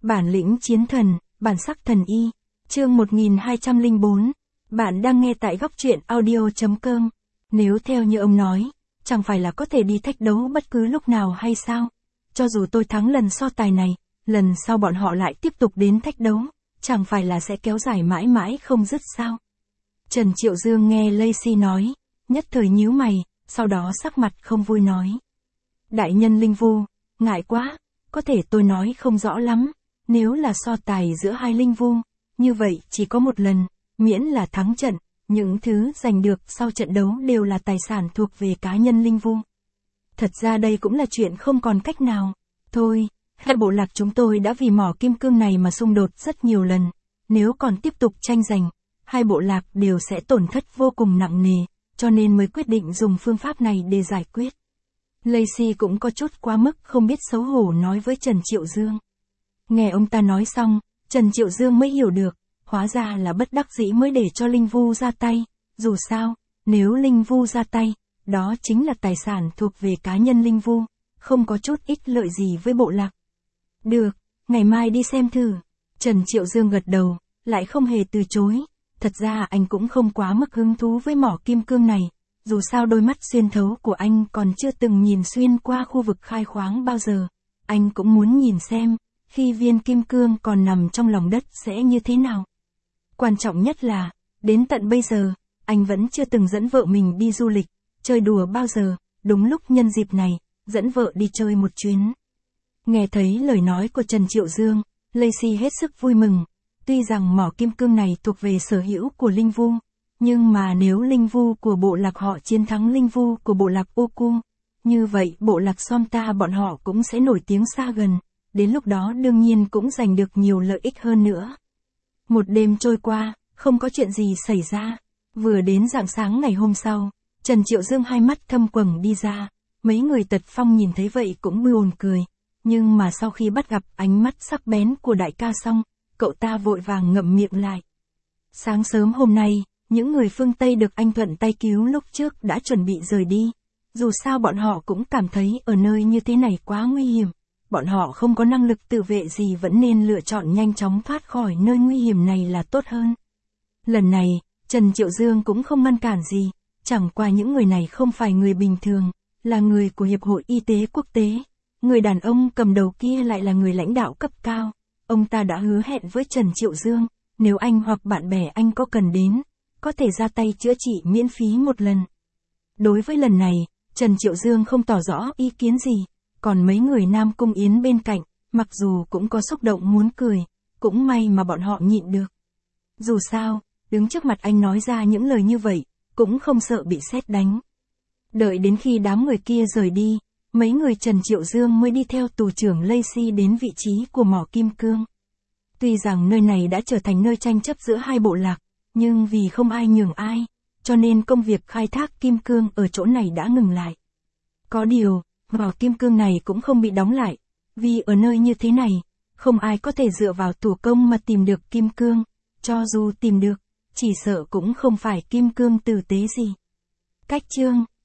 Bản lĩnh chiến thần, bản sắc thần y. Chương 1204. Bạn đang nghe tại góc truyện audio.com. Nếu theo như ông nói, chẳng phải là có thể đi thách đấu bất cứ lúc nào hay sao? Cho dù tôi thắng lần so tài này, lần sau bọn họ lại tiếp tục đến thách đấu, chẳng phải là sẽ kéo dài mãi mãi không dứt sao? Trần Triệu Dương nghe Lacey nói, nhất thời nhíu mày, sau đó sắc mặt không vui nói. Đại nhân Linh Vu, ngại quá, có thể tôi nói không rõ lắm, nếu là so tài giữa hai Linh Vu, như vậy chỉ có một lần, miễn là thắng trận, những thứ giành được sau trận đấu đều là tài sản thuộc về cá nhân Linh Vu. Thật ra đây cũng là chuyện không còn cách nào. Thôi, hai bộ lạc chúng tôi đã vì mỏ kim cương này mà xung đột rất nhiều lần, nếu còn tiếp tục tranh giành, hai bộ lạc đều sẽ tổn thất vô cùng nặng nề, cho nên mới quyết định dùng phương pháp này để giải quyết. Lacey cũng có chút quá mức không biết xấu hổ nói với Trần Triệu Dương. Nghe ông ta nói xong, Trần Triệu Dương mới hiểu được, hóa ra là bất đắc dĩ mới để cho Linh Vu ra tay, dù sao, nếu Linh Vu ra tay, đó chính là tài sản thuộc về cá nhân Linh Vu, không có chút ích lợi gì với bộ lạc. Được, ngày mai đi xem thử. Trần Triệu Dương gật đầu, lại không hề từ chối, thật ra anh cũng không quá mức hứng thú với mỏ kim cương này, dù sao đôi mắt xuyên thấu của anh còn chưa từng nhìn xuyên qua khu vực khai khoáng bao giờ, anh cũng muốn nhìn xem, khi viên kim cương còn nằm trong lòng đất sẽ như thế nào. Quan trọng nhất là, đến tận bây giờ, anh vẫn chưa từng dẫn vợ mình đi du lịch, chơi đùa bao giờ, đúng lúc nhân dịp này, dẫn vợ đi chơi một chuyến. Nghe thấy lời nói của Trần Triệu Dương, Lacey hết sức vui mừng, tuy rằng mỏ kim cương này thuộc về sở hữu của Linh Vu, nhưng mà nếu Linh Vu của bộ lạc họ chiến thắng Linh Vu của bộ lạc Oku, như vậy bộ lạc Somta bọn họ cũng sẽ nổi tiếng xa gần, đến lúc đó đương nhiên cũng giành được nhiều lợi ích hơn nữa. Một đêm trôi qua, không có chuyện gì xảy ra, vừa đến rạng sáng ngày hôm sau, Trần Triệu Dương hai mắt thâm quầng đi ra, mấy người Tật Phong nhìn thấy vậy cũng buồn cười, nhưng mà sau khi bắt gặp ánh mắt sắc bén của đại ca xong, cậu ta vội vàng ngậm miệng lại. Sáng sớm hôm nay, những người phương Tây được anh thuận tay cứu lúc trước đã chuẩn bị rời đi, dù sao bọn họ cũng cảm thấy ở nơi như thế này quá nguy hiểm, bọn họ không có năng lực tự vệ gì vẫn nên lựa chọn nhanh chóng thoát khỏi nơi nguy hiểm này là tốt hơn. Lần này, Trần Triệu Dương cũng không ngăn cản gì, chẳng qua những người này không phải người bình thường, là người của Hiệp hội Y tế Quốc tế, người đàn ông cầm đầu kia lại là người lãnh đạo cấp cao, ông ta đã hứa hẹn với Trần Triệu Dương, nếu anh hoặc bạn bè anh có cần đến, có thể ra tay chữa trị miễn phí một lần. Đối với lần này, Trần Triệu Dương không tỏ rõ ý kiến gì, còn mấy người Nam Cung Yến bên cạnh, mặc dù cũng có xúc động muốn cười, cũng may mà bọn họ nhịn được. Dù sao, đứng trước mặt anh nói ra những lời như vậy, cũng không sợ bị sét đánh. Đợi đến khi đám người kia rời đi, mấy người Trần Triệu Dương mới đi theo tù trưởng Lacey đến vị trí của mỏ kim cương. Tuy rằng nơi này đã trở thành nơi tranh chấp giữa hai bộ lạc, nhưng vì không ai nhường ai, cho nên công việc khai thác kim cương ở chỗ này đã ngừng lại. Có điều, mỏ kim cương này cũng không bị đóng lại, vì ở nơi như thế này, không ai có thể dựa vào thủ công mà tìm được kim cương, cho dù tìm được, chỉ sợ cũng không phải kim cương tử tế gì. Cách chương